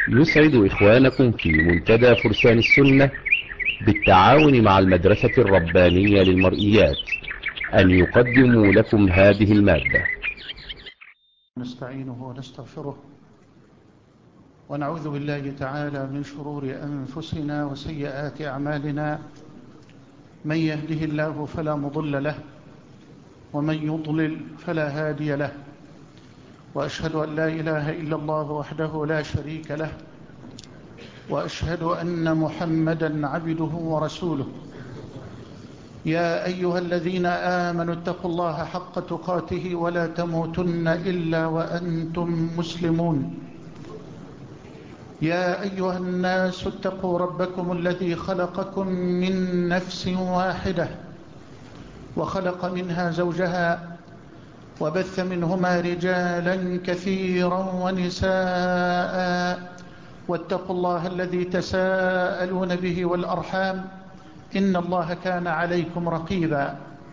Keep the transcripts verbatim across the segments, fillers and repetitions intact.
يسعد إخوانكم في منتدى فرسان السنة بالتعاون مع المدرسة الربانية للمرئيات أن يقدموا لكم هذه المادة. نستعينه ونستغفره ونعوذ بالله تعالى من شرور أنفسنا وسيئات أعمالنا، من يهده الله فلا مضل له ومن يضلل فلا هادي له، وأشهد أن لا إله إلا الله وحده لا شريك له، وأشهد أن محمدا عبده ورسوله. يا أيها الذين آمنوا اتقوا الله حق تقاته ولا تموتن إلا وأنتم مسلمون. يا أيها الناس اتقوا ربكم الذي خلقكم من نفس واحدة وخلق منها زوجها وبث منهما رجالا كثيرا ونساء، واتقوا الله الذي تساءلون به والأرحام إن الله كان عليكم رقيبا.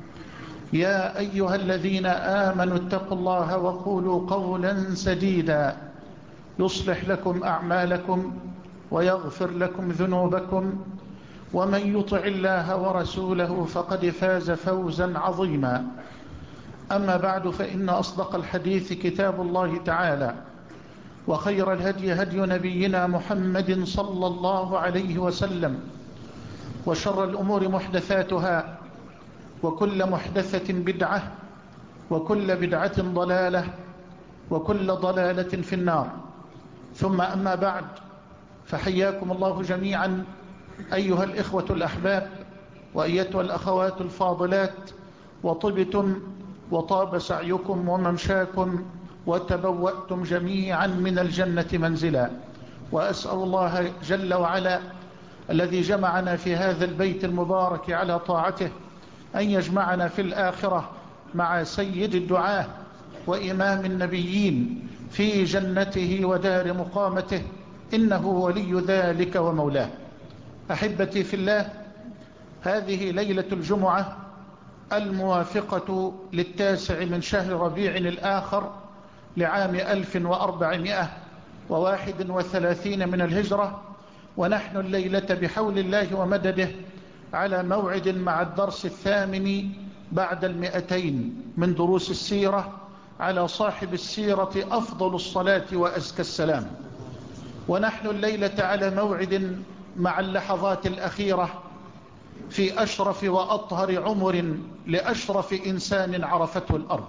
يا أيها الذين آمنوا اتقوا الله وقولوا قولا سديدا يصلح لكم أعمالكم ويغفر لكم ذنوبكم، ومن يطع الله ورسوله فقد فاز فوزا عظيما. أما بعد، فإن أصدق الحديث كتاب الله تعالى، وخير الهدي هدي نبينا محمد صلى الله عليه وسلم، وشر الأمور محدثاتها، وكل محدثة بدعة، وكل بدعة ضلالة، وكل ضلالة في النار. ثم أما بعد، فحياكم الله جميعا أيها الإخوة الأحباب وأيتها الأخوات الفاضلات، وطبتم وطاب سعيكم وممشاكم وتبوأتم جميعا من الجنة منزلا. وأسأل الله جل وعلا الذي جمعنا في هذا البيت المبارك على طاعته أن يجمعنا في الآخرة مع سيد الدعاة وإمام النبيين في جنته ودار مقامته، إنه ولي ذلك ومولاه. أحبتي في الله، هذه ليلة الجمعة الموافقة للتاسع من شهر ربيع الآخر لعام ألف وأربعمائة وواحد وثلاثين من الهجرة، ونحن الليلة بحول الله ومدده على موعد مع الدرس الثامن بعد المئتين من دروس السيرة على صاحب السيرة أفضل الصلاة وأزكى السلام. ونحن الليلة على موعد مع اللحظات الأخيرة في أشرف وأطهر عمر لأشرف إنسان عرفته الأرض.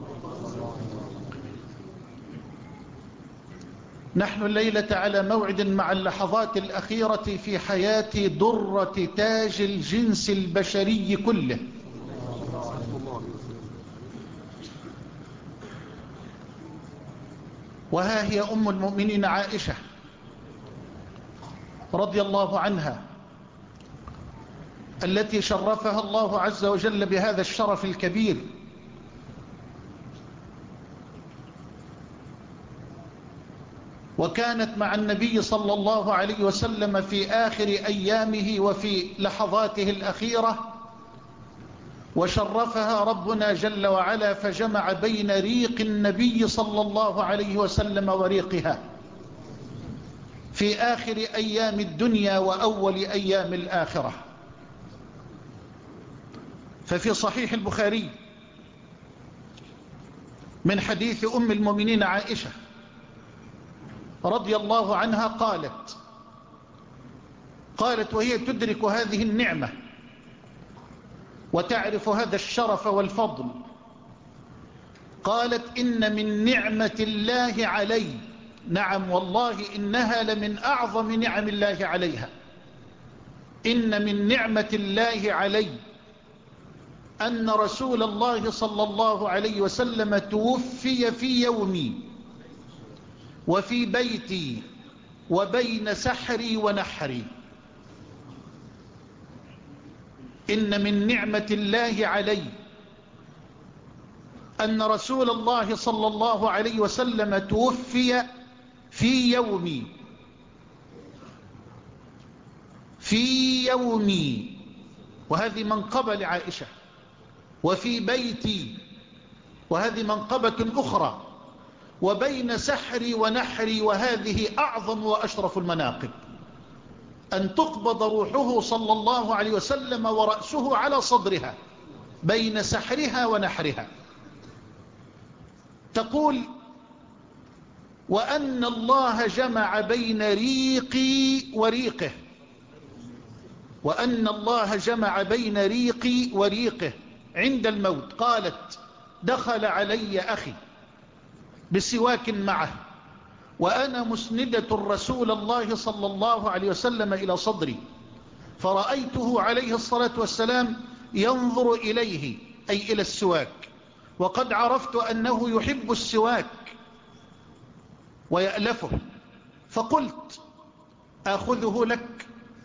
نحن الليلة على موعد مع اللحظات الأخيرة في حياة درة تاج الجنس البشري كله، وها هي أم المؤمنين عائشة رضي الله عنها، التي شرفها الله عز وجل بهذا الشرف الكبير، وكانت مع النبي صلى الله عليه وسلم في آخر أيامه وفي لحظاته الأخيرة، وشرفها ربنا جل وعلا فجمع بين ريق النبي صلى الله عليه وسلم وريقها في آخر أيام الدنيا وأول أيام الآخرة. ففي صحيح البخاري من حديث أم المؤمنين عائشة رضي الله عنها قالت قالت وهي تدرك هذه النعمة وتعرف هذا الشرف والفضل، قالت: إن من نعمة الله علي، نعم والله إنها لمن أعظم نعم الله عليها، إن من نعمة الله علي أن رسول الله صلى الله عليه وسلم توفي في يومي وفي بيتي وبين سحري ونحري. إن من نعمة الله علي أن رسول الله صلى الله عليه وسلم توفي في يومي في يومي وهذه منقبة لعائشة، وفي بيتي وهذه منقبة أخرى، وبين سحري ونحري، وهذه أعظم وأشرف المناقب، أن تقبض روحه صلى الله عليه وسلم ورأسه على صدرها بين سحرها ونحرها. تقول: وأن الله جمع بين ريقي وريقه، وأن الله جمع بين ريقي وريقه عند الموت. قالت: دخل علي أخي بسواك معه وأنا مسندة رسول الله صلى الله عليه وسلم إلى صدري، فرأيته عليه الصلاة والسلام ينظر إليه، أي إلى السواك، وقد عرفت أنه يحب السواك ويألفه، فقلت: آخذه لك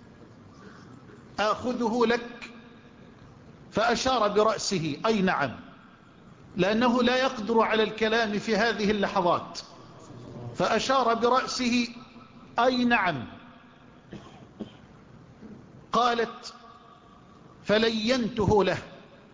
آخذه لك فأشار برأسه أي نعم، لأنه لا يقدر على الكلام في هذه اللحظات، فأشار برأسه أي نعم. قالت: فلينته له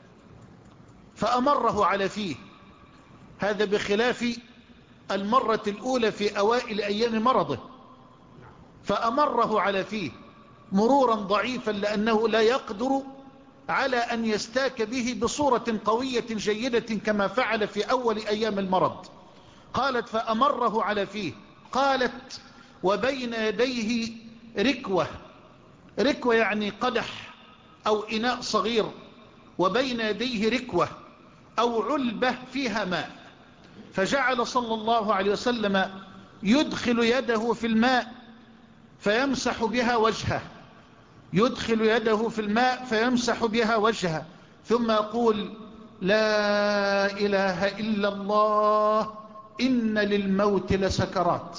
فأمره على فيه، هذا بخلاف المرة الأولى في أوائل أيام مرضه، فأمره على فيه مرورا ضعيفا لأنه لا يقدر على أن يستاك به بصورة قوية جيدة كما فعل في أول أيام المرض. قالت: فأمره على فيه. قالت: وبين يديه ركوة، ركوة يعني قدح أو إناء صغير، وبين يديه ركوة أو علبة فيها ماء، فجعل صلى الله عليه وسلم يدخل يده في الماء فيمسح بها وجهه، يدخل يده في الماء فيمسح بها وجهه، ثم يقول: لا إله إلا الله إن للموت لسكرات،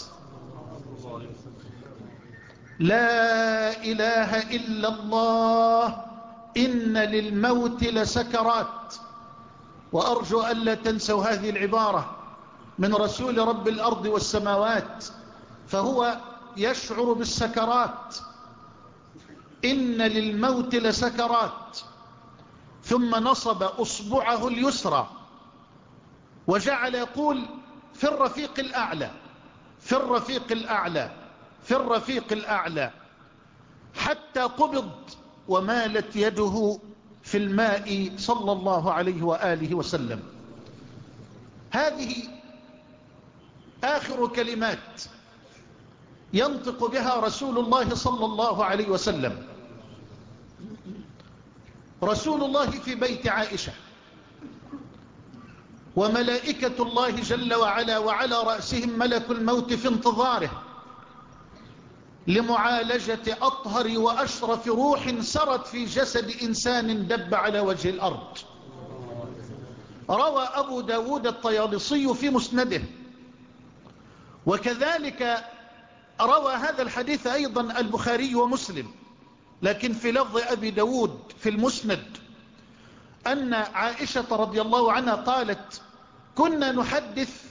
لا إله إلا الله إن للموت لسكرات. وأرجو أن لا تنسوا هذه العبارة من رسول رب الأرض والسماوات، فهو يشعر بالسكرات، إن للموت لسكرات. ثم نصب أصبعه اليسرى وجعل يقول: في الرفيق الأعلى، في الرفيق الأعلى، في الرفيق الأعلى، حتى قبض ومالت يده في الماء صلى الله عليه وآله وسلم. هذه آخر كلمات ينطق بها رسول الله صلى الله عليه وسلم. رسول الله في بيت عائشة، وملائكة الله جل وعلا وعلى رأسهم ملك الموت في انتظاره لمعالجة أطهر وأشرف روح سرت في جسد إنسان دب على وجه الأرض. روى أبو داود الطيالسي في مسنده، وكذلك روى هذا الحديث أيضا البخاري ومسلم، لكن في لفظ أبي داود في المسند أن عائشة رضي الله عنها قالت: كنا نحدث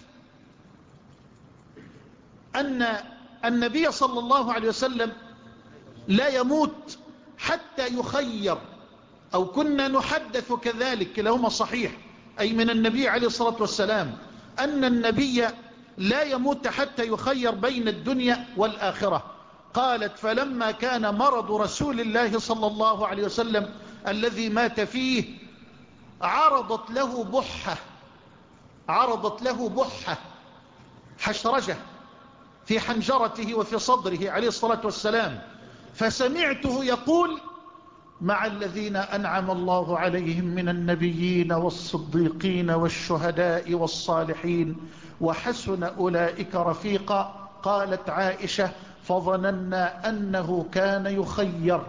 أن النبي صلى الله عليه وسلم لا يموت حتى يخير، أو كنا نحدث كذلك، كلاهما صحيح، أي من النبي عليه الصلاة والسلام، أن النبي لا يموت حتى يخير بين الدنيا والآخرة. قالت: فلما كان مرض رسول الله صلى الله عليه وسلم الذي مات فيه عرضت له بحة، عرضت له بحة حشرجة في حنجرته وفي صدره عليه الصلاة والسلام، فسمعته يقول: مع الذين أنعم الله عليهم من النبيين والصديقين والشهداء والصالحين وحسن أولئك رفيقا. قالت عائشة: فظننا أنه كان يخير.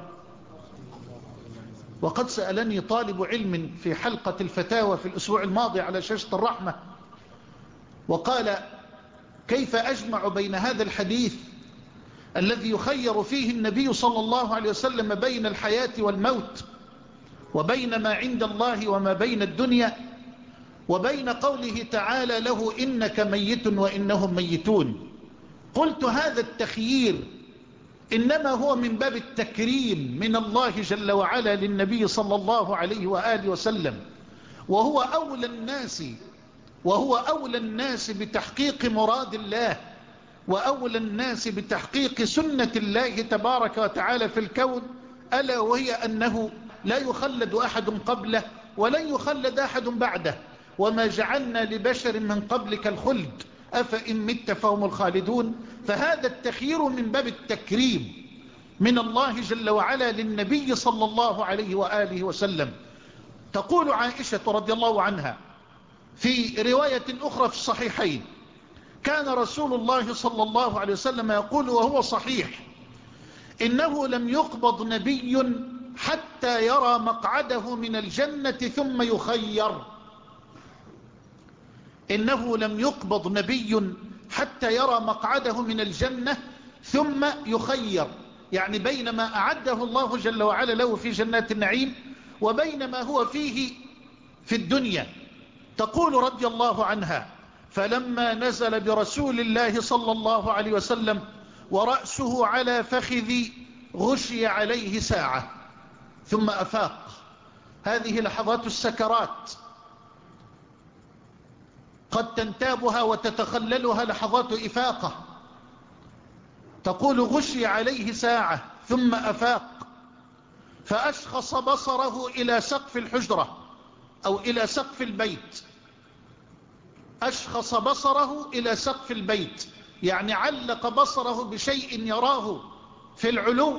وقد سألني طالب علم في حلقة الفتاوى في الأسبوع الماضي على شاشة الرحمة، وقال: كيف أجمع بين هذا الحديث الذي يخير فيه النبي صلى الله عليه وسلم بين الحياة والموت، وبين ما عند الله وما بين الدنيا، وبين قوله تعالى له: إنك ميت وإنهم ميتون؟ قلت: هذا التخيير إنما هو من باب التكريم من الله جل وعلا للنبي صلى الله عليه وآله وسلم، وهو أولى الناس وهو أولى الناس بتحقيق مراد الله، وأولى الناس بتحقيق سنة الله تبارك وتعالى في الكون، ألا وهي أنه لا يخلد أحد قبله ولن يخلد أحد بعده، وما جعلنا لبشر من قبلك الخلد أفإن مت فهم الخالدون. فهذا التخيير من باب التكريم من الله جل وعلا للنبي صلى الله عليه وآله وسلم. تقول عائشة رضي الله عنها في رواية أخرى في الصحيحين: كان رسول الله صلى الله عليه وسلم يقول وهو صحيح: إنه لم يقبض نبي حتى يرى مقعده من الجنة ثم يخير. إنه لم يقبض نبي حتى يرى مقعده من الجنة ثم يخير، يعني بينما أعده الله جل وعلا له في جنات النعيم وبينما هو فيه في الدنيا. تقول رضي الله عنها: فلما نزل برسول الله صلى الله عليه وسلم ورأسه على فخذي غشي عليه ساعة ثم أفاق. هذه لحظات السكرات قد تنتابها وتتخللها لحظات إفاقة. تقول: غشي عليه ساعة ثم أفاق، فأشخص بصره إلى سقف الحجرة أو إلى سقف البيت. أشخص بصره إلى سقف البيت، يعني علق بصره بشيء يراه في العلو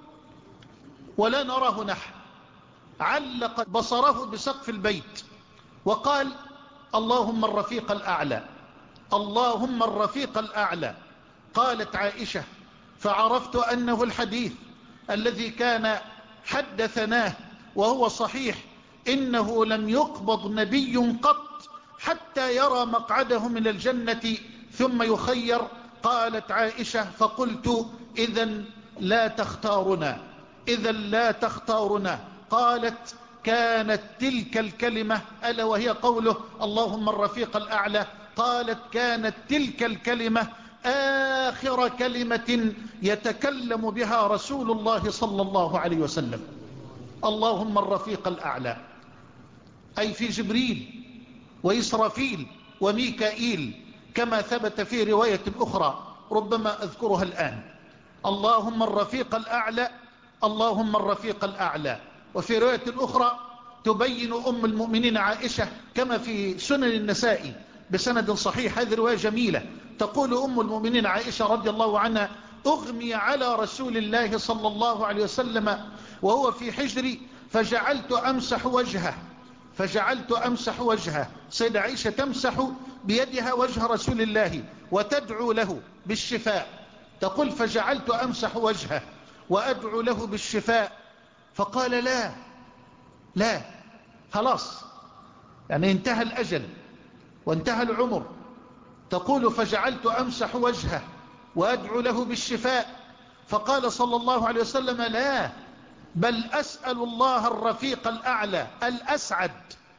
ولا نراه نحن. علق بصره بسقف البيت وقال: اللهم الرفيق الأعلى، اللهم الرفيق الأعلى. قالت عائشة: فعرفت أنه الحديث الذي كان حدثناه وهو صحيح: إنه لم يقبض نبي قط حتى يرى مقعده من الجنة ثم يخير. قالت عائشة: فقلت: إذن لا تختارنا، إذن لا تختارنا. قالت: كانت تلك الكلمة، ألا وهي قوله اللهم الرفيق الأعلى، قالت: كانت تلك الكلمة آخر كلمة يتكلم بها رسول الله صلى الله عليه وسلم. اللهم الرفيق الأعلى، أي في جبريل وإسرافيل وميكائيل، كما ثبت في رواية أخرى ربما أذكرها الآن. اللهم الرفيق الأعلى، اللهم الرفيق الأعلى. وفي رواية أخرى تبين أم المؤمنين عائشة كما في سنن النسائي بسند صحيح، هذه رواية جميلة. تقول أم المؤمنين عائشة رضي الله عنها: أغمي على رسول الله صلى الله عليه وسلم وهو في حجري فجعلت أمسح وجهه، فجعلت أمسح وجهه. سيدة عائشة تمسح بيدها وجه رسول الله وتدعو له بالشفاء. تقول: فجعلت أمسح وجهه وأدعو له بالشفاء. فقال: لا لا، خلاص، يعني انتهى الأجل وانتهى العمر. تقول: فجعلت أمسح وجهه وأدعو له بالشفاء. فقال صلى الله عليه وسلم: لا، بل أسأل الله الرفيق الأعلى الأسعد.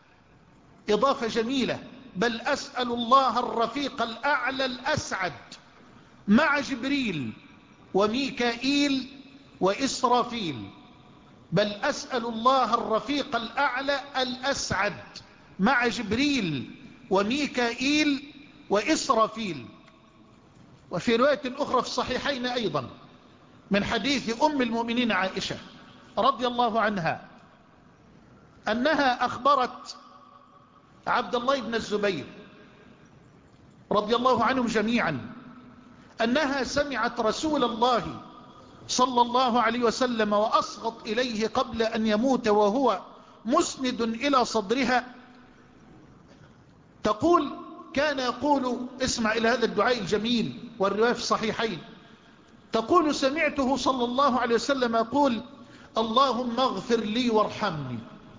إضافة جميلة: بل أسأل الله الرفيق الأعلى الأسعد مع جبريل وميكائيل وإسرافيل. بل أسأل الله الرفيق الأعلى الأسعد مع جبريل وميكائيل وإسرافيل. وفي رواية أخرى في الصحيحين أيضا من حديث أم المؤمنين عائشة رضي الله عنها أنها أخبرت عبد الله بن الزبير رضي الله عنهم جميعا أنها سمعت رسول الله صلى الله عليه وسلم وأصغت إليه قبل أن يموت وهو مسند إلى صدرها. تقول: كان يقول، اسمع إلى هذا الدعاء الجميل والرواية في الصحيحين. تقول: سمعته صلى الله عليه وسلم يقول: اللهم اغفر لي وارحمني.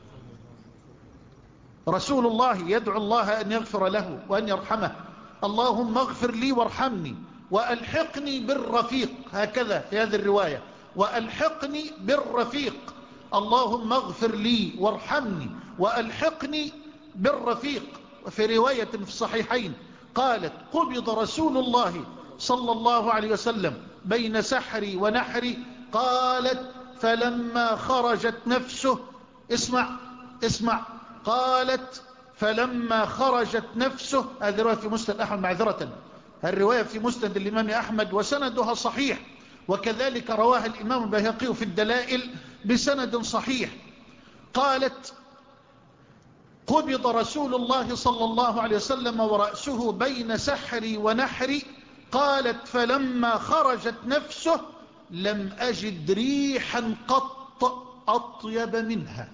رسول الله يدعو الله أن يغفر له وأن يرحمه. اللهم اغفر لي وارحمني وألحقني بالرفيق، هكذا في هذه الرواية: وألحقني بالرفيق. اللهم اغفر لي وارحمني وألحقني بالرفيق. وفي رواية في الصحيحين قالت: قبض رسول الله صلى الله عليه وسلم بين سحري ونحري. قالت: فلما خرجت نفسه، اسمع اسمع، قالت: فلما خرجت نفسه. هذه رواية في مسند أحمد معذرة، الرواية في مسند الإمام أحمد وسندها صحيح، وكذلك رواها الإمام البيهقي في الدلائل بسند صحيح. قالت: قبض رسول الله صلى الله عليه وسلم ورأسه بين سحري ونحري. قالت: فلما خرجت نفسه لم أجد ريحا قط أطيب منها.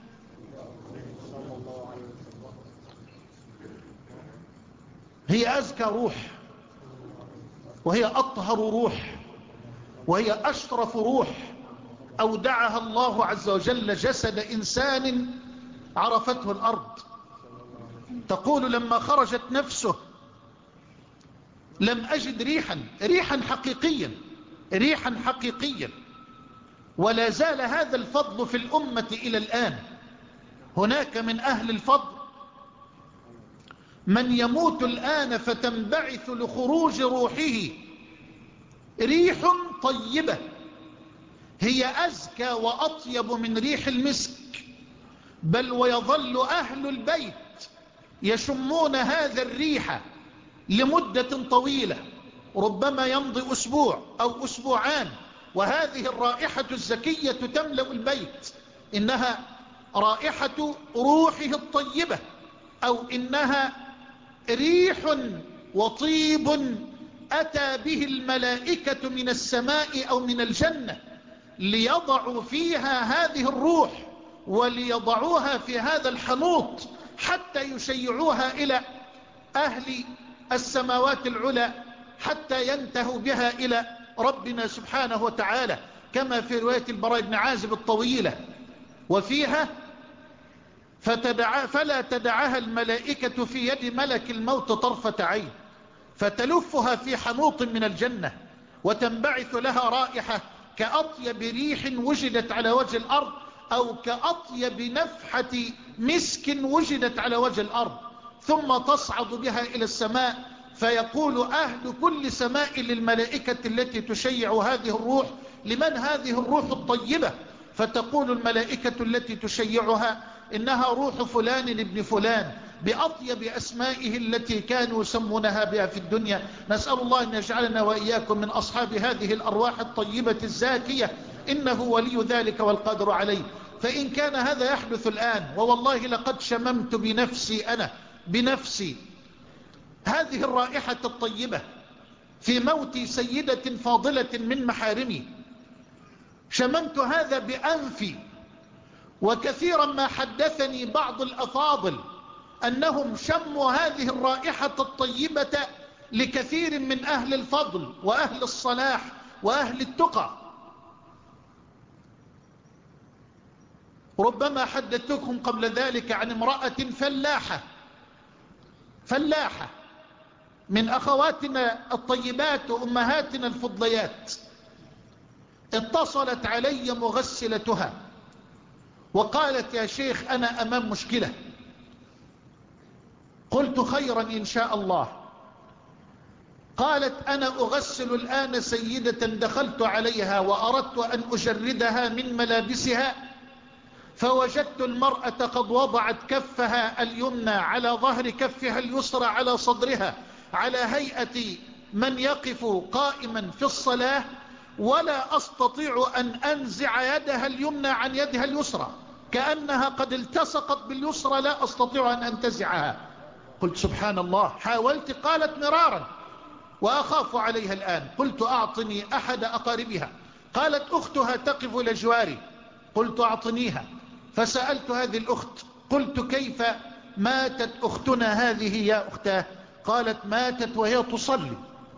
هي أزكى روح، وهي أطهر روح، وهي أشرف روح أودعها الله عز وجل جسد إنسان عرفته الأرض. تقول: لما خرجت نفسه لم أجد ريحا ريحا حقيقيا ريحا حقيقيا ولا زال هذا الفضل في الأمة إلى الآن. هناك من أهل الفضل من يموت الآن فتنبعث لخروج روحه ريح طيبة هي أزكى وأطيب من ريح المسك، بل ويظل أهل البيت يشمون هذا الريح لمدة طويلة، ربما يمضي أسبوع أو أسبوعان وهذه الرائحة الزكية تملأ البيت. إنها رائحة روحه الطيبة، أو إنها ريح وطيب أتى به الملائكة من السماء أو من الجنة ليضعوا فيها هذه الروح وليضعوها في هذا الحنوط حتى يشيعوها إلى أهل السماوات العلى حتى ينتهوا بها إلى ربنا سبحانه وتعالى، كما في رواية البراء بن عازب الطويلة وفيها: فتدع فلا تدعها الملائكة في يد ملك الموت طرفة عين فتلفها في حنوط من الجنة وتنبعث لها رائحة كأطيب ريح وجدت على وجه الأرض، أو كأطيب نفحة مسك وجدت على وجه الأرض، ثم تصعد بها إلى السماء فيقول أهل كل سماء للملائكة التي تشيع هذه الروح: لمن هذه الروح الطيبة؟ فتقول الملائكة التي تشيعها: إنها روح فلان ابن فلان بأطيب أسمائه التي كانوا يسمونها بها في الدنيا. نسأل الله أن يجعلنا وإياكم من أصحاب هذه الأرواح الطيبة الزاكية، إنه ولي ذلك والقادر عليه. فإن كان هذا يحدث الآن، ووالله لقد شممت بنفسي أنا بنفسي هذه الرائحة الطيبة في موت سيدة فاضلة من محارمي، شممت هذا بأنفي. وكثيرا ما حدثني بعض الأفاضل أنهم شموا هذه الرائحة الطيبة لكثير من أهل الفضل وأهل الصلاح وأهل التقى. ربما حدثتكم قبل ذلك عن امرأة فلاحة فلاحة من أخواتنا الطيبات وأمهاتنا الفضليات، اتصلت علي مغسلتها وقالت: يا شيخ أنا أمام مشكلة. قلت: خيرا إن شاء الله. قالت: أنا أغسل الآن سيدة دخلت عليها وأردت أن أجردها من ملابسها، فوجدت المرأة قد وضعت كفها اليمنى على ظهر كفها اليسرى على صدرها على هيئة من يقف قائما في الصلاة، ولا أستطيع أن أنزع يدها اليمنى عن يدها اليسرى، كأنها قد التصقت باليسرى لا أستطيع أن أنتزعها. قلت: سبحان الله. حاولت. قالت: مرارا وأخاف عليها الآن. قلت: أعطني أحد أقاربها. قالت: أختها تقف لجواري. قلت: أعطنيها. فسألت هذه الأخت قلت: كيف ماتت أختنا هذه يا أختاه؟ قالت: ماتت وهي تصلي.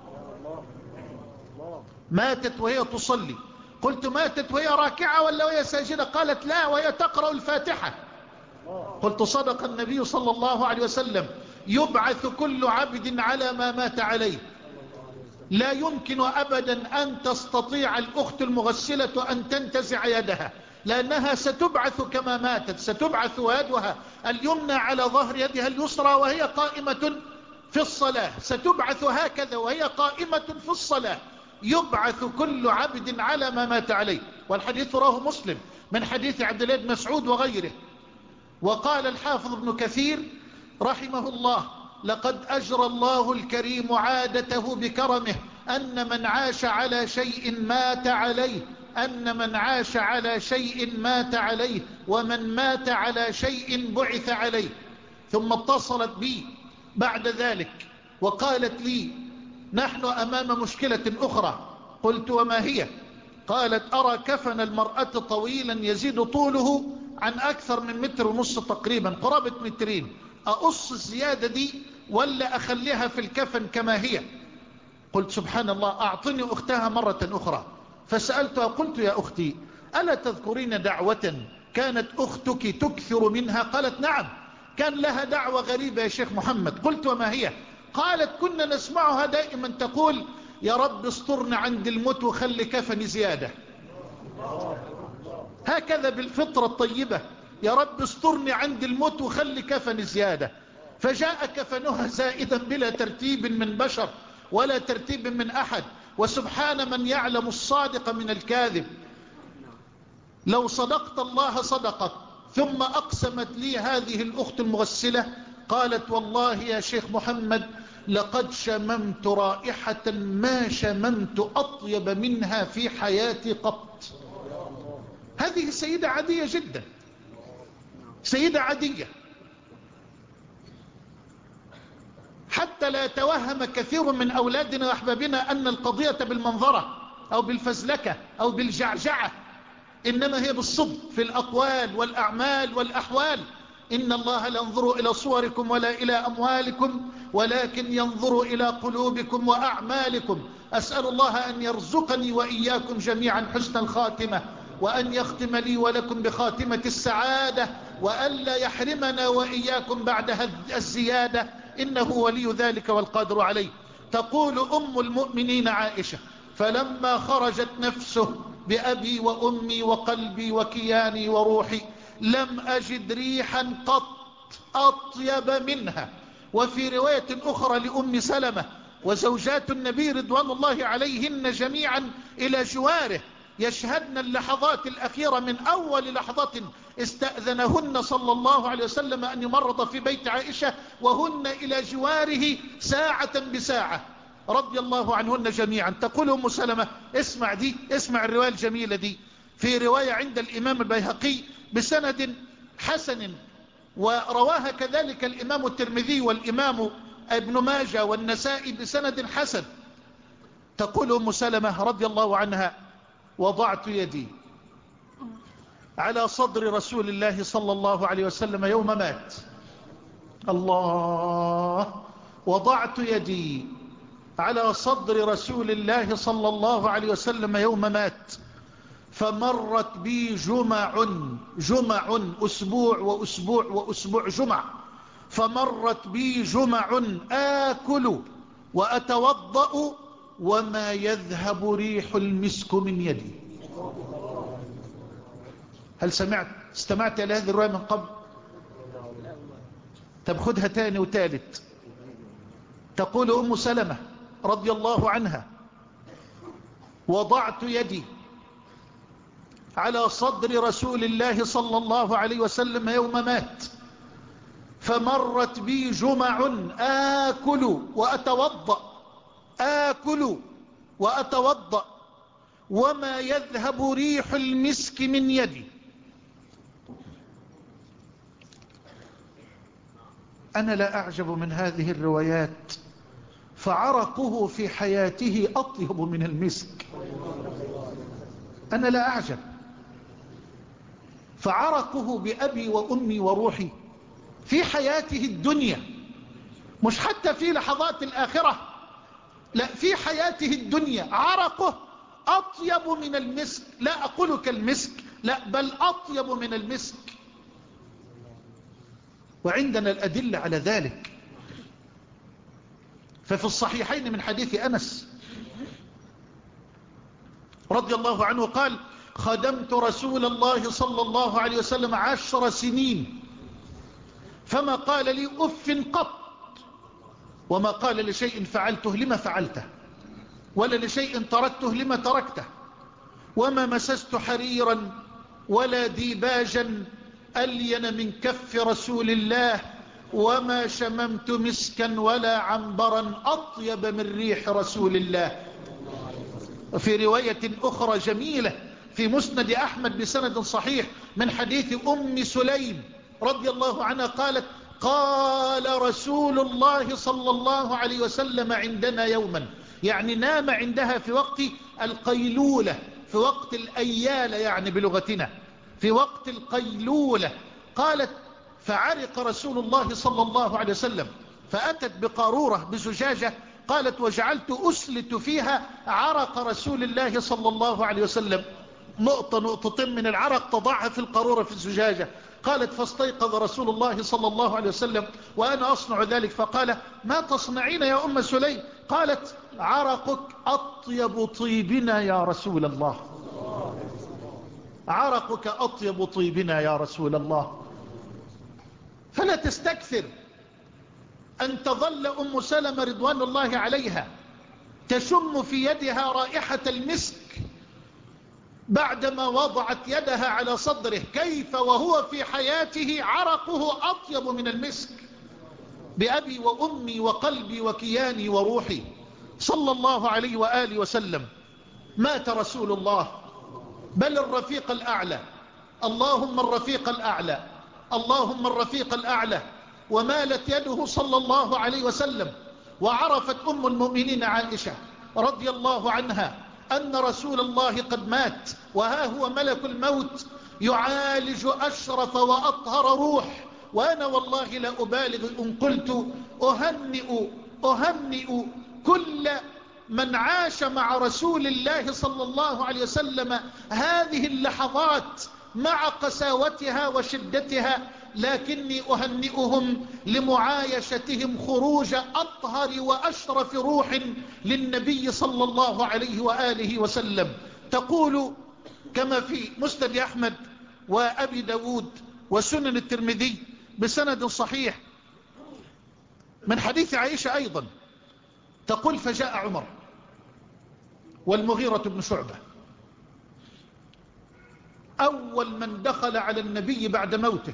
ماتت وهي تصلي. قلت: ماتت وهي راكعة ولا وهي ساجدة؟ قالت: لا، وهي تقرأ الفاتحة. قلت: صدق النبي صلى الله عليه وسلم: يبعث كل عبد على ما مات عليه. لا يمكن أبدا أن تستطيع الأخت المغسلة أن تنتزع يدها، لأنها ستبعث كما ماتت، ستبعث يدها اليمنى على ظهر يدها اليسرى وهي قائمة في الصلاة، ستبعث هكذا وهي قائمة في الصلاة. يبعث كل عبد على ما مات عليه. والحديث رواه مسلم من حديث عبد الله بن مسعود وغيره. وقال الحافظ ابن كثير: رحمه الله: لقد أجرى الله الكريم عادته بكرمه أن من عاش على شيء مات عليه، أن من عاش على شيء مات عليه، ومن مات على شيء بعث عليه. ثم اتصلت بي بعد ذلك وقالت لي: نحن أمام مشكلة أخرى. قلت: وما هي؟ قالت: أرى كفن المرأة طويلا يزيد طوله عن أكثر من متر ونص تقريبا، قرابة مترين، أقص الزيادة دي ولا أخليها في الكفن كما هي؟ قلت: سبحان الله، أعطني أختها مرة أخرى. فسألتها قلت: يا أختي، ألا تذكرين دعوة كانت أختك تكثر منها؟ قالت: نعم، كان لها دعوة غريبة يا شيخ محمد. قلت: وما هي؟ قالت: كنا نسمعها دائما تقول: يا رب استرنا عند الموت وخلي كفني زيادة. هكذا بالفطرة الطيبة: يا رب استرني عند الموت وخلي كفني زيادة. فجاء كفنها زائدا بلا ترتيب من بشر ولا ترتيب من أحد. وسبحان من يعلم الصادق من الكاذب. لو صدقت الله صدقك. ثم أقسمت لي هذه الأخت المغسلة، قالت: والله يا شيخ محمد، لقد شممت رائحة ما شممت أطيب منها في حياتي قط. هذه سيدة عادية جدا، سيدة عادية، حتى لا يتوهم كثير من أولادنا وأحبابنا أن القضية بالمنظرة أو بالفزلكة أو بالجعجعة، إنما هي بالصدق في الأقوال والأعمال والأحوال. إن الله لا ينظر إلى صوركم ولا إلى أموالكم ولكن ينظر إلى قلوبكم وأعمالكم. أسأل الله أن يرزقني وإياكم جميعا حسن الخاتمة، وأن يختم لي ولكم بخاتمة السعادة، وأن لا يحرمنا وإياكم بعدها الزيادة، إنه ولي ذلك والقادر عليه. تقول أم المؤمنين عائشة: فلما خرجت نفسه بأبي وأمي وقلبي وكياني وروحي لم أجد ريحا قط أطيب منها. وفي رواية أخرى لأم سلمة وزوجات النبي رضوان الله عليهن جميعا إلى جواره، يشهدن اللحظات الأخيرة من أول لحظة استأذنهن صلى الله عليه وسلم أن يمرض في بيت عائشة، وهن إلى جواره ساعة بساعة رضي الله عنهن جميعا. تقول أم سلمة: اسمع دي، اسمع الرواية الجميلة دي، في رواية عند الإمام البيهقي بسند حسن، ورواها كذلك الإمام الترمذي والإمام ابن ماجه والنسائي بسند حسن. تقول أم سلمة رضي الله عنها: وضعت يدي على صدر رسول الله صلى الله عليه وسلم يوم مات. الله، وضعت يدي على صدر رسول الله صلى الله عليه وسلم يوم مات، فمرت بي جمع جمع أسبوع وأسبوع وأسبوع جمع، فمرت بي جمع آكل وأتوضأ وما يذهب ريح المسك من يدي. هل سمعت استمعت إلى هذه الرواية من قبل؟ طب خدها تاني وتالت. تقول أم سلمة رضي الله عنها: وضعت يدي على صدر رسول الله صلى الله عليه وسلم يوم مات، فمرت بي جمع آكل وأتوضأ آكل وأتوضأ وما يذهب ريح المسك من يدي. أنا لا أعجب من هذه الروايات، فعرقه في حياته أطيب من المسك. أنا لا أعجب، فعرقه بأبي وأمي وروحي في حياته الدنيا، مش حتى في لحظات الآخرة، لا، في حياته الدنيا عرقه أطيب من المسك. لا أقول كالمسك، لا، بل أطيب من المسك. وعندنا الأدلة على ذلك. ففي الصحيحين من حديث أنس رضي الله عنه قال: خدمت رسول الله صلى الله عليه وسلم عشر سنين فما قال لي أف قط، وما قال لشيء فعلته لما فعلته، ولا لشيء تركته لما تركته، وما مسست حريرا ولا ديباجا ألين من كف رسول الله وما شممت مسكا ولا عنبرا أطيب من ريح رسول الله. وفي رواية أخرى جميلة في مسند أحمد بسند صحيح من حديث أم سليم رضي الله عنها قالت قال رسول الله صلى الله عليه وسلم عندنا يوما، يعني نام عندها في وقت القيلولة، في وقت الأيالة يعني بلغتنا، في وقت القيلولة. قالت فعرق رسول الله صلى الله عليه وسلم فأتت بقارورة بزجاجة، قالت وجعلت أسلت فيها عرق رسول الله صلى الله عليه وسلم، نقطة نقطتين من العرق تضعها في القارورة في الزجاجة. قالت فاستيقظ رسول الله صلى الله عليه وسلم وأنا أصنع ذلك فقال ما تصنعين يا أم سليم؟ قالت عرقك أطيب طيبنا يا رسول الله، عرقك أطيب طيبنا يا رسول الله. فلا تستكثر أن تظل أم سلمة رضوان الله عليها تشم في يدها رائحة المسك بعدما وضعت يدها على صدره، كيف وهو في حياته عرقه أطيب من المسك. بأبي وأمي وقلبي وكياني وروحي صلى الله عليه وآله وسلم مات رسول الله، بل الرفيق الأعلى، اللهم الرفيق الأعلى، اللهم الرفيق الأعلى. ومالت يده صلى الله عليه وسلم، وعرفت أم المؤمنين عائشة رضي الله عنها أن رسول الله قد مات، وها هو ملك الموت يعالج أشرف وأطهر روح. وأنا والله لا أبالغ إن قلت أهنئ أهنئ كل من عاش مع رسول الله صلى الله عليه وسلم هذه اللحظات مع قساوتها وشدتها، لكني أهنئهم لمعايشتهم خروج أطهر وأشرف روح للنبي صلى الله عليه وآله وسلم. تقول كما في مسند أحمد وأبي داود وسنن الترمذي بسند صحيح من حديث عائشة أيضا، تقول فجاء عمر والمغيرة بن شعبة أول من دخل على النبي بعد موته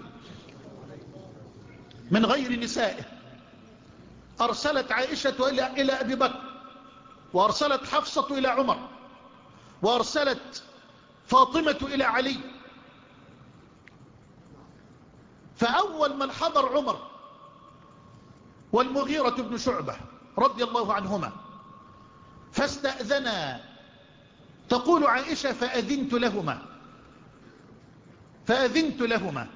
من غير نسائه. أرسلت عائشة إلى, إلى أبي بكر، وأرسلت حفصة إلى عمر، وأرسلت فاطمة إلى علي. فأول من حضر عمر والمغيرة بن شعبة رضي الله عنهما فاستأذنا. تقول عائشة فأذنت لهما فأذنت لهما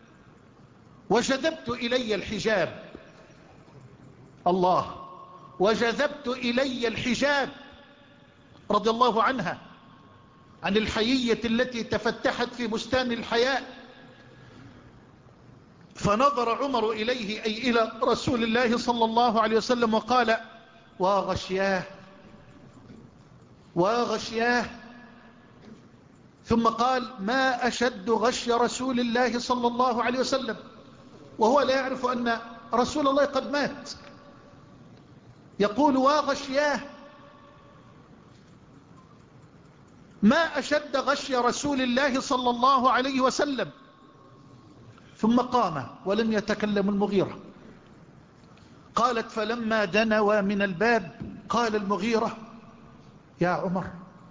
وجذبت إلي الحجاب، الله، وجذبت إلي الحجاب رضي الله عنها عن الحيية التي تفتحت في بستان الحياء. فنظر عمر إليه أي إلى رسول الله صلى الله عليه وسلم وقال وغشياه وغشياه، ثم قال ما أشد غشي رسول الله صلى الله عليه وسلم وهو لا يعرف أن رسول الله قد مات، يقول وغشياه ما أشد غشي رسول الله صلى الله عليه وسلم. ثم قام ولم يتكلم المغيرة. قالت فلما دنوا من الباب قال المغيرة يا عمر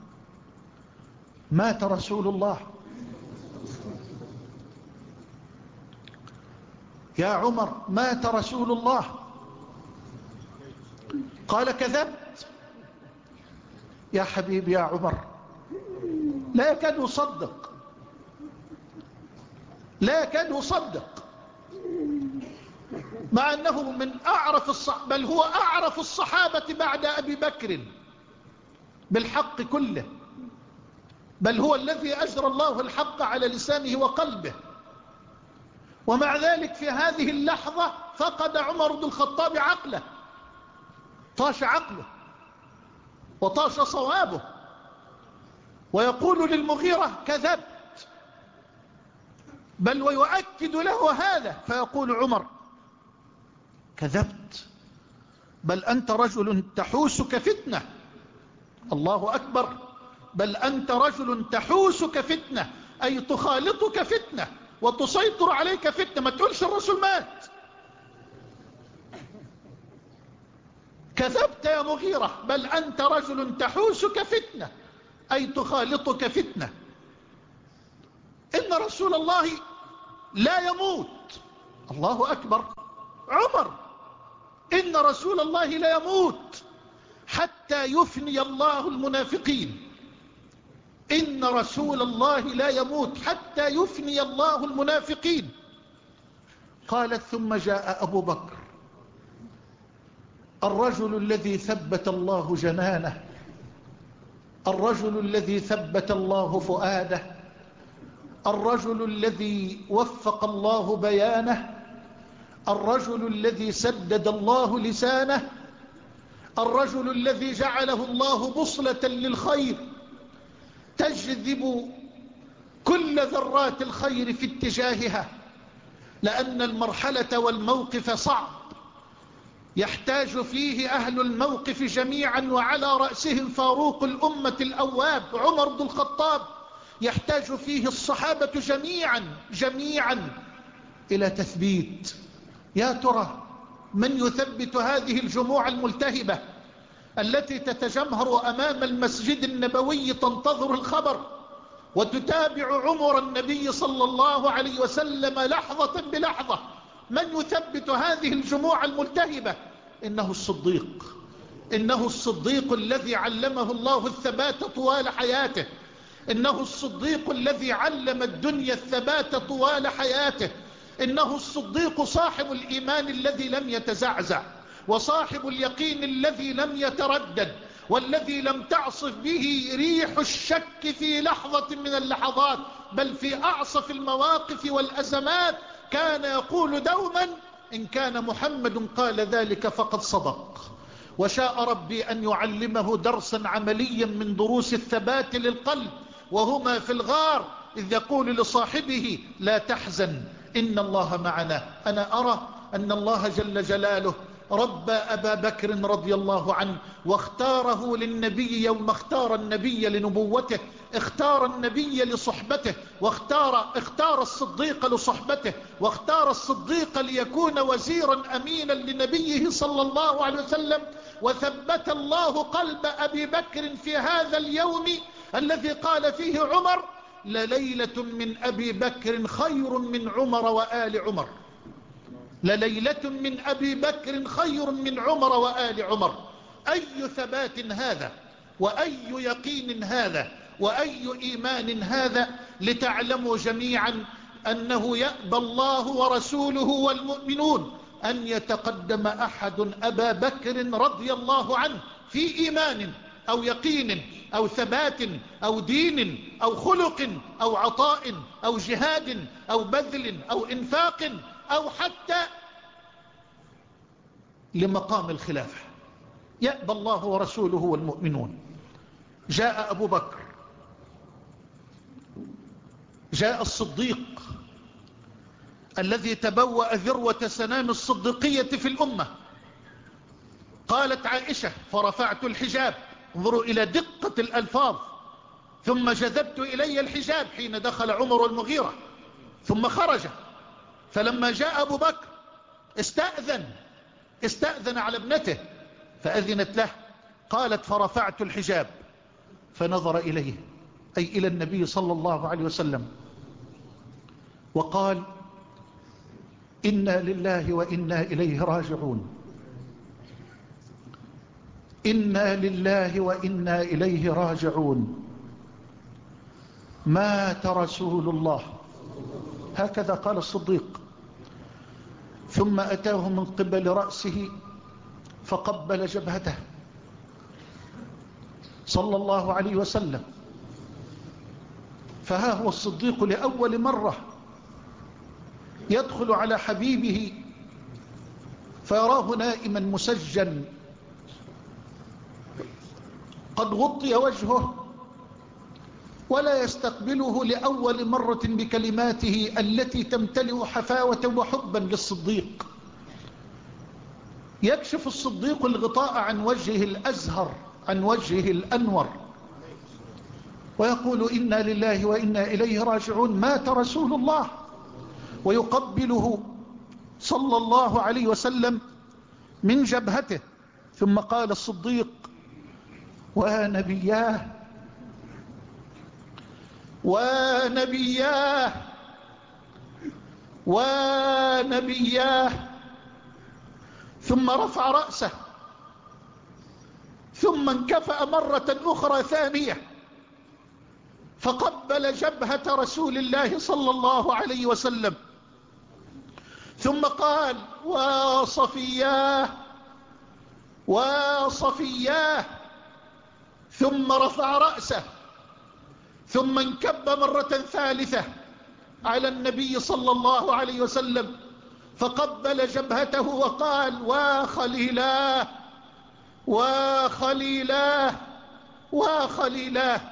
مات رسول الله، يا عمر مات رسول الله. قال كذبت يا حبيبي يا عمر. لا يكاد يصدق، لا يكاد يصدق، مع أنه من أعرف الصحابة، بل هو أعرف الصحابة بعد أبي بكر بالحق كله، بل هو الذي أجرى الله الحق على لسانه وقلبه. ومع ذلك في هذه اللحظة فقد عمر بن الخطاب عقله، طاش عقله وطاش صوابه، ويقول للمغيرة كذبت، بل ويؤكد له هذا. فيقول عمر كذبت، بل أنت رجل تحوسك فتنة، الله أكبر، بل أنت رجل تحوسك فتنة أي تخالطك فتنة وتسيطر عليك فتنة. ما تقولش الرسول مات، كذبت يا مغيرة، بل أنت رجل تحوسك فتنة، أي تخالطك فتنة. إن رسول الله لا يموت. الله أكبر. عمر: إن رسول الله لا يموت حتى يفني الله المنافقين. إن رسول الله لا يموت حتى يفني الله المنافقين. قالت: ثم جاء أبو بكر، الرجل الذي ثبت الله جنانه، الرجل الذي ثبت الله فؤاده، الرجل الذي وفق الله بيانه، الرجل الذي سدد الله لسانه، الرجل الذي جعله الله بصلة للخير تجذب كل ذرات الخير في اتجاهها، لأن المرحلة والموقف صعب، يحتاج فيه أهل الموقف جميعا، وعلى رأسهم فاروق الأمة الأواب عمر بن الخطاب، يحتاج فيه الصحابة جميعا جميعا إلى تثبيت. يا ترى من يثبت هذه الجموع الملتهبة التي تتجمهر أمام المسجد النبوي تنتظر الخبر وتتابع عمر النبي صلى الله عليه وسلم لحظة بلحظة؟ من يثبت هذه الجموع الملتهبة؟ إنه الصديق، إنه الصديق الذي علمه الله الثبات طوال حياته، إنه الصديق الذي علم الدنيا الثبات طوال حياته، إنه الصديق صاحب الإيمان الذي لم يتزعزع، وصاحب اليقين الذي لم يتردد، والذي لم تعصف به ريح الشك في لحظة من اللحظات، بل في أعصف المواقف والأزمات كان يقول دوما: إن كان محمد قال ذلك فقد صدق. وشاء ربي أن يعلمه درسا عمليا من دروس الثبات للقلب وهما في الغار، إذ يقول لصاحبه: لا تحزن إن الله معنا. أنا أرى أن الله جل جلاله ربى أبا بكر رضي الله عنه واختاره للنبي يوم اختار النبي لنبوته، اختار النبي لصحبته، واختار اختار الصديق لصحبته، واختار الصديق ليكون وزيرا أمينا لنبيه صلى الله عليه وسلم. وثبت الله قلب أبي بكر في هذا اليوم الذي قال فيه عمر: لليلة من أبي بكر خير من عمر وآل عمر. لليلة من أبي بكر خير من عمر وآل عمر. أي ثبات هذا، وأي يقين هذا، وأي إيمان هذا، لتعلموا جميعا أنه يأبى الله ورسوله والمؤمنون أن يتقدم أحد أبا بكر رضي الله عنه في إيمان أو يقين أو ثبات أو دين أو خلق أو عطاء أو جهاد أو بذل أو إنفاق أو حتى لمقام الخلافة. يأبى الله ورسوله والمؤمنون. جاء أبو بكر، جاء الصديق الذي تبوأ ذروة سنام الصديقية في الأمة. قالت عائشة: فرفعت الحجاب، انظروا إلى دقة الألفاظ، ثم جذبت إلي الحجاب حين دخل عمر المغيرة ثم خرج. فلما جاء أبو بكر استأذن استأذن على ابنته فأذنت له. قالت: فرفعت الحجاب فنظر إليه، أي إلى النبي صلى الله عليه وسلم، وقال: إنا لله وإنا إليه راجعون. إنا لله وإنا إليه راجعون. مات رسول الله. هكذا قال الصديق. ثم أتاه من قبل رأسه فقبل جبهته صلى الله عليه وسلم. فها هو الصديق لأول مرة يدخل على حبيبه فيراه نائما مسجن قد غطي وجهه، ولا يستقبله لأول مرة بكلماته التي تمتلئ حفاوة وحبا للصديق. يكشف الصديق الغطاء عن وجهه الأزهر، عن وجهه الأنور، ويقول: إنا لله وإنا إليه راجعون. مات رسول الله. ويقبله صلى الله عليه وسلم من جبهته، ثم قال الصديق: ونبياه ونبياه ونبياه. ثم رفع رأسه، ثم انكفأ مرة أخرى ثانية فقبل جبهة رسول الله صلى الله عليه وسلم، ثم قال: وصفياه وصفياه. ثم رفع رأسه، ثم انكب مرة ثالثة على النبي صلى الله عليه وسلم فقبل جبهته وقال: وخليلاه وخليلاه وخليلاه.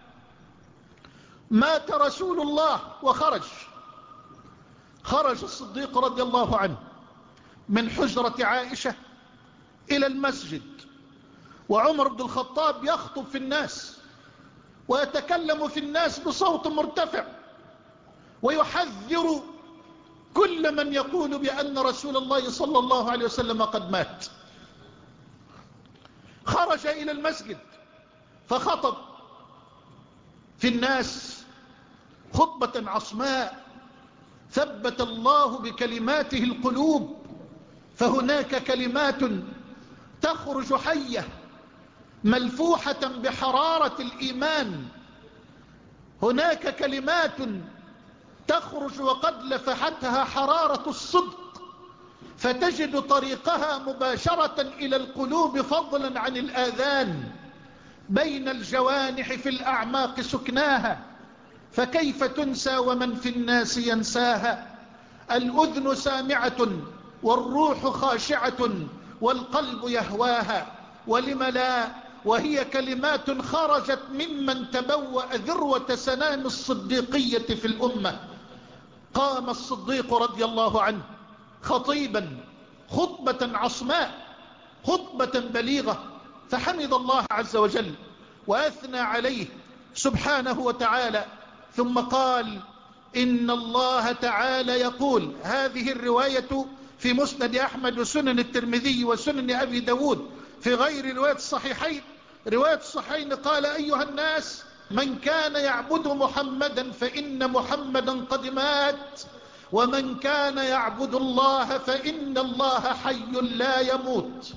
مات رسول الله وخرج خرج الصديق رضي الله عنه من حجرة عائشة إلى المسجد، وعمر بن الخطاب يخطب في الناس ويتكلم في الناس بصوت مرتفع ويحذر كل من يقول بأن رسول الله صلى الله عليه وسلم قد مات. خرج إلى المسجد فخطب في الناس خطبة عصماء ثبت الله بكلماته القلوب، فهناك كلمات تخرج حية ملفوحة بحرارة الإيمان، هناك كلمات تخرج وقد لفحتها حرارة الصدق، فتجد طريقها مباشرة إلى القلوب فضلا عن الآذان، بين الجوانح في الأعماق سكناها، فكيف تنسى ومن في الناس ينساها. الأذن سامعة والروح خاشعة والقلب يهواها، ولم لا، وهي كلمات خرجت ممن تبوأ ذروة سنام الصديقية في الأمة. قام الصديق رضي الله عنه خطيبا خطبة عصماء، خطبة بليغة، فحمد الله عز وجل وأثنى عليه سبحانه وتعالى، ثم قال: إن الله تعالى يقول. هذه الرواية في مسند أحمد وسنن الترمذي وسنن أبي داود في غير رواية الصحيحين. رواية الصحيحين قال: أيها الناس، من كان يعبد محمدا فإن محمدا قد مات، ومن كان يعبد الله فإن الله حي لا يموت.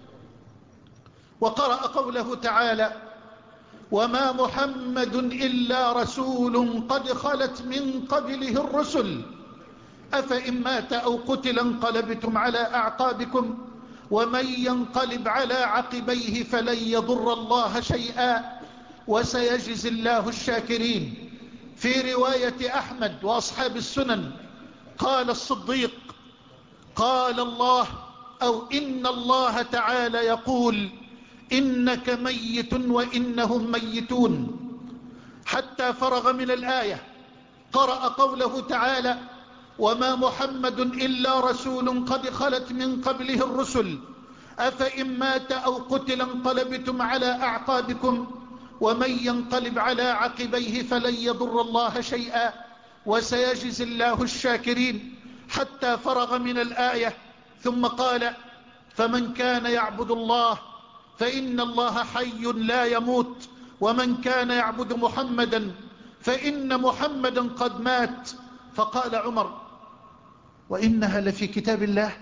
وقرأ قوله تعالى: وما محمد إلا رسول قد خلت من قبله الرسل أفإن مات أو قتل انقلبتم على أعقابكم ومن ينقلب على عقبيه فلن يضر الله شيئا وسيجزي الله الشاكرين. في رواية أحمد وأصحاب السنن قال الصديق: قال الله أو إن الله تعالى يقول: إنك ميت وإنهم ميتون، حتى فرغ من الآية. قرأ قوله تعالى: وما محمد إلا رسول قد خلت من قبله الرسل أفإن مات أو قتل انقلبتم على أعقابكم ومن ينقلب على عقبيه فلن يضر الله شيئا وسيجزي الله الشاكرين، حتى فرغ من الآية. ثم قال: فمن كان يعبد الله فإن الله حي لا يموت، ومن كان يعبد محمدا فإن محمدا قد مات. فقال عمر: وإنها لفي كتاب الله،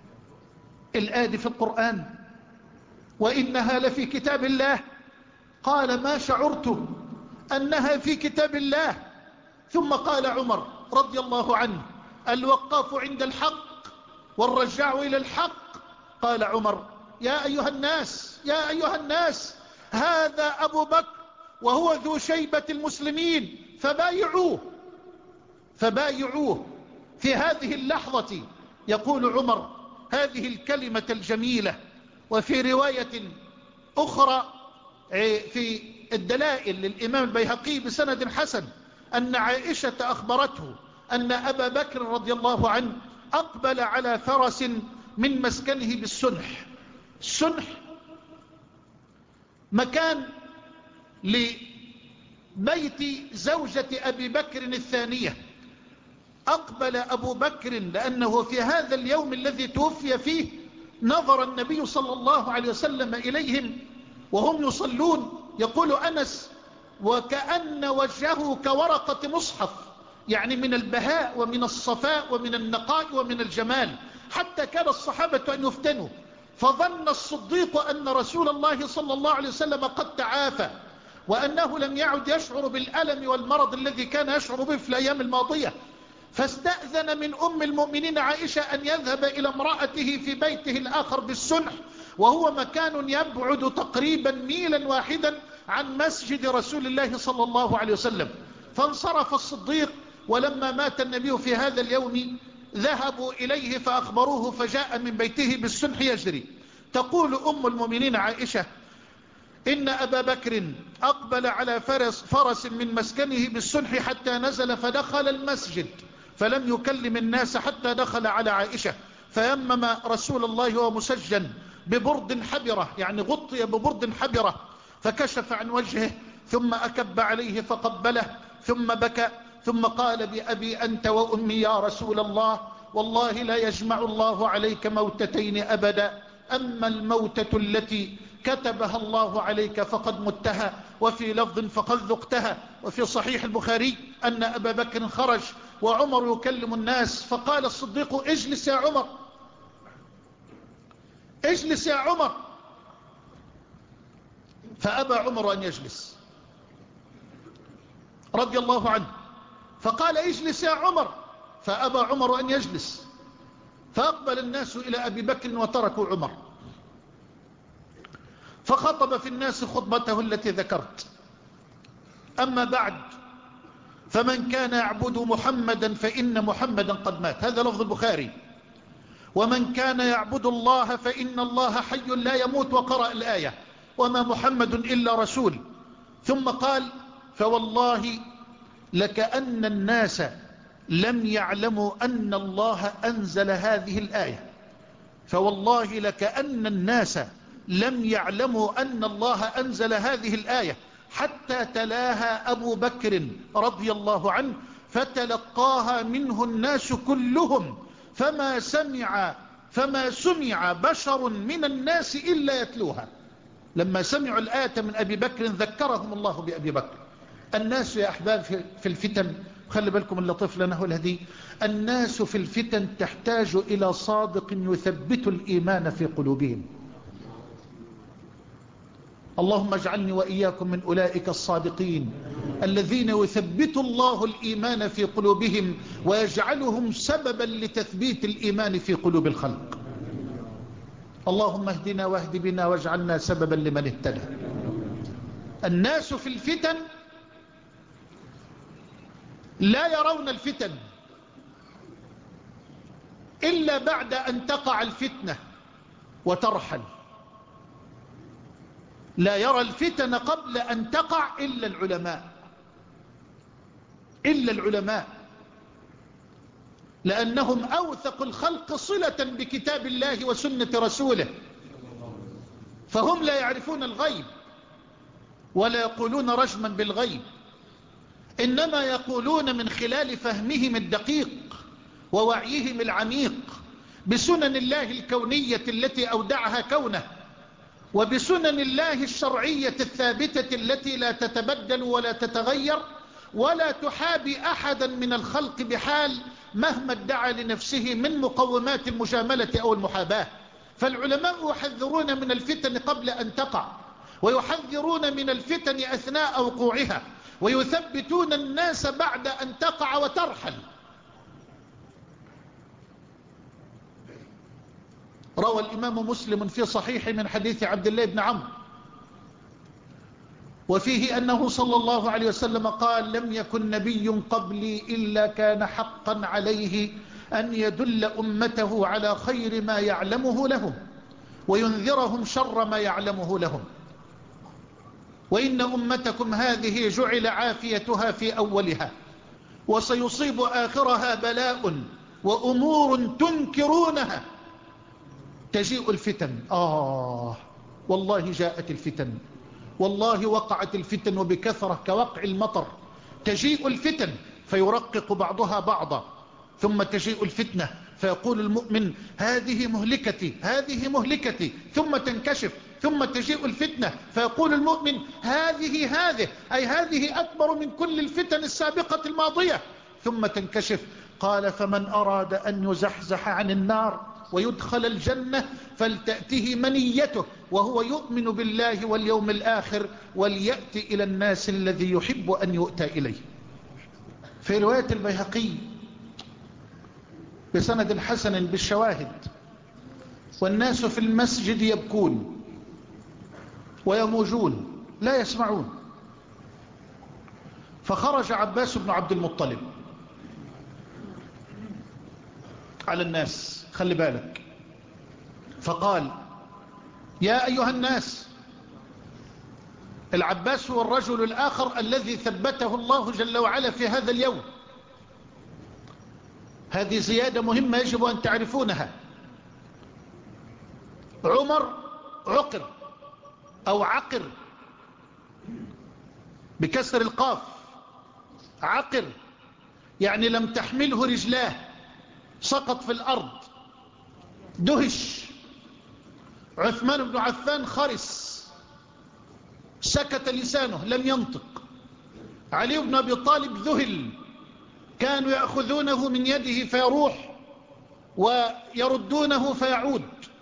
الآية في القرآن، وإنها لفي كتاب الله. قال: ما شعرت أنها في كتاب الله. ثم قال عمر رضي الله عنه: الوقاف عند الحق والرجاع إلى الحق. قال عمر: يا أيها الناس يا أيها الناس هذا أبو بكر وهو ذو شيبة المسلمين، فبايعوه فبايعوه. في هذه اللحظة يقول عمر هذه الكلمة الجميلة. وفي رواية أخرى في الدلائل للإمام البيهقي بسند حسن أن عائشة أخبرته أن أبا بكر رضي الله عنه أقبل على فرس من مسكنه بالسنح. السنح مكان لبيت زوجة أبي بكر الثانية. أقبل أبو بكر لأنه في هذا اليوم الذي توفي فيه نظر النبي صلى الله عليه وسلم إليهم وهم يصلون، يقول أنس: وكأن وجهه كورقة مصحف، يعني من البهاء ومن الصفاء ومن النقاء ومن الجمال، حتى كان الصحابة أن يفتنوا، فظن الصديق أن رسول الله صلى الله عليه وسلم قد تعافى، وأنه لم يعد يشعر بالألم والمرض الذي كان يشعر به في الأيام الماضية، فاستأذن من أم المؤمنين عائشة أن يذهب إلى امرأته في بيته الآخر بالسنح، وهو مكان يبعد تقريبا ميلا واحدا عن مسجد رسول الله صلى الله عليه وسلم. فانصرف الصديق، ولما مات النبي في هذا اليوم ذهبوا إليه فأخبروه، فجاء من بيته بالسنح يجري. تقول أم المؤمنين عائشة: إن أبا بكر أقبل على فرس, فرس من مسكنه بالسنح حتى نزل فدخل المسجد، فلم يكلم الناس حتى دخل على عائشة، فيمم رسول الله وهو مسجن ببرد حبرة، يعني غطي ببرد حبرة، فكشف عن وجهه ثم أكب عليه فقبله ثم بكى، ثم قال: بأبي أنت وأمي يا رسول الله، والله لا يجمع الله عليك موتتين أبدا، أما الموتة التي كتبها الله عليك فقد متها، وفي لفظ فقد ذقتها. وفي صحيح البخاري أن أبا بكر خرج وعمر يكلم الناس، فقال الصديق: اجلس يا عمر، اجلس يا عمر، فأبى عمر أن يجلس رضي الله عنه، فقال: اجلس يا عمر، فأبى عمر أن يجلس، فأقبل الناس إلى أبي بكر وتركوا عمر، فخطب في الناس خطبته التي ذكرت: أما بعد، فمن كان يعبد محمدا فإن محمدا قد مات، هذا لفظ البخاري، ومن كان يعبد الله فإن الله حي لا يموت، وقرأ الآية: وما محمد إلا رسول. ثم قال: فوالله لكأن الناس لم يعلموا أن الله أنزل هذه الآية، فوالله لكأن الناس لم يعلموا أن الله أنزل هذه الآية حتى تلاها أبو بكر رضي الله عنه، فتلقاها منه الناس كلهم، فما سمع فما سمع بشر من الناس إلا يتلوها. لما سمعوا الآية من أبي بكر ذكرهم الله بأبي بكر. الناس يا أحباب في الفتن، خلي بالكم اللطيف لنا هو الهدي، الناس في الفتن تحتاج إلى صادق يثبت الإيمان في قلوبهم. اللهم اجعلني وإياكم من أولئك الصادقين الذين يثبت الله الإيمان في قلوبهم ويجعلهم سببا لتثبيت الإيمان في قلوب الخلق. اللهم اهدنا واهد بنا واجعلنا سببا لمن اهتدى. الناس في الفتن لا يرون الفتن إلا بعد أن تقع الفتنة وترحل، لا يرى الفتن قبل أن تقع إلا العلماء، إلا العلماء، لأنهم أوثق الخلق صلة بكتاب الله وسنة رسوله، فهم لا يعرفون الغيب ولا يقولون رجما بالغيب، إنما يقولون من خلال فهمهم الدقيق ووعيهم العميق بسنن الله الكونية التي أودعها كونه، وبسنن الله الشرعية الثابتة التي لا تتبدل ولا تتغير ولا تحابي أحدا من الخلق بحال مهما ادعى لنفسه من مقومات المجاملة أو المحاباة. فالعلماء يحذرون من الفتن قبل أن تقع، ويحذرون من الفتن أثناء وقوعها، ويثبتون الناس بعد أن تقع وترحل. روى الإمام مسلم في صحيح من حديث عبد الله بن عمرو، وفيه أنه صلى الله عليه وسلم قال: لم يكن نبي قبلي إلا كان حقا عليه أن يدل أمته على خير ما يعلمه لهم وينذرهم شر ما يعلمه لهم، وإن أمتكم هذه جعل عافيتها في أولها وسيصيب آخرها بلاء وأمور تنكرونها. تجيء الفتن، آه والله جاءت الفتن، والله وقعت الفتن وبكثرة كوقع المطر. تجيء الفتن فيرقق بعضها بعضا، ثم تجيء الفتنة فيقول المؤمن هذه مهلكتي هذه مهلكتي، ثم تنكشف، ثم تجيء الفتنة فيقول المؤمن هذه هذه أي هذه أكبر من كل الفتن السابقة الماضية، ثم تنكشف. قال فمن أراد أن يزحزح عن النار ويدخل الجنة فلتأته منيته وهو يؤمن بالله واليوم الآخر وليأتي إلى الناس الذي يحب أن يؤتى إليه. في رواية البيهقي بسند حسن بالشواهد: والناس في المسجد يبكون ويموجون لا يسمعون، فخرج عباس بن عبد المطلب على الناس، خلي بالك، فقال يا أيها الناس. العباس هو الرجل الآخر الذي ثبته الله جل وعلا في هذا اليوم. هذه زيادة مهمة يجب أن تعرفونها. عمر عقر أو عقر بكسر القاف، عقر يعني لم تحمله رجلاه، سقط في الأرض، دهش. عثمان بن عفان خرس، سكت لسانه لم ينطق. علي بن أبي طالب ذهل، كانوا يأخذونه من يده فيروح ويردونه فيعود.